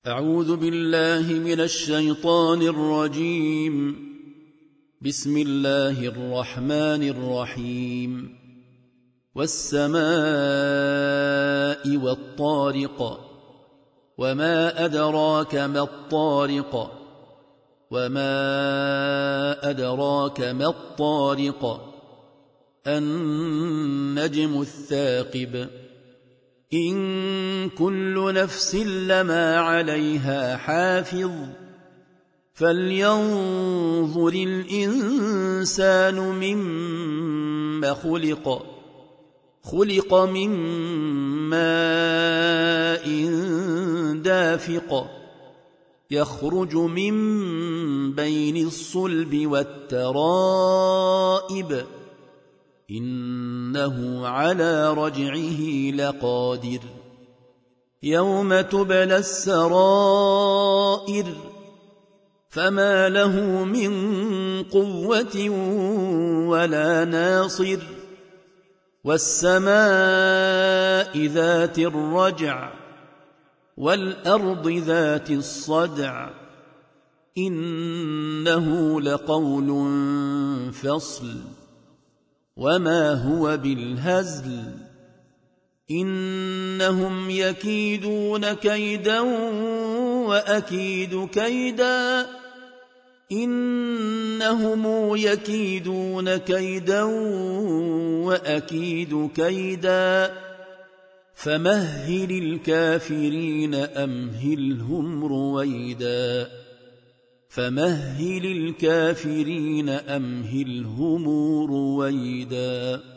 أعوذ بالله من الشيطان الرجيم. بسم الله الرحمن الرحيم. والسماء والطارق وما أدراك ما الطارق وما أدراك ما الطارق النجم الثاقب إن كل نفس لما عليها حافظ فلينظر الإنسان مما خلق من ماء دافق يخرج من بين الصلب والترائب إنه على رجعه لقادر يوم تبلى السرائر فما له من قوة ولا ناصر والسماء ذات الرجع والأرض ذات الصدع إنه لقول فصل وما هو بالهزل إنهم يكيدون كيدا وأكيد كيدا إنهم يكيدون كيدا وأكيد كيدا فمهل الكافرين أمهلهم رويدا فمهل الكافرين أمهلهم رويدا.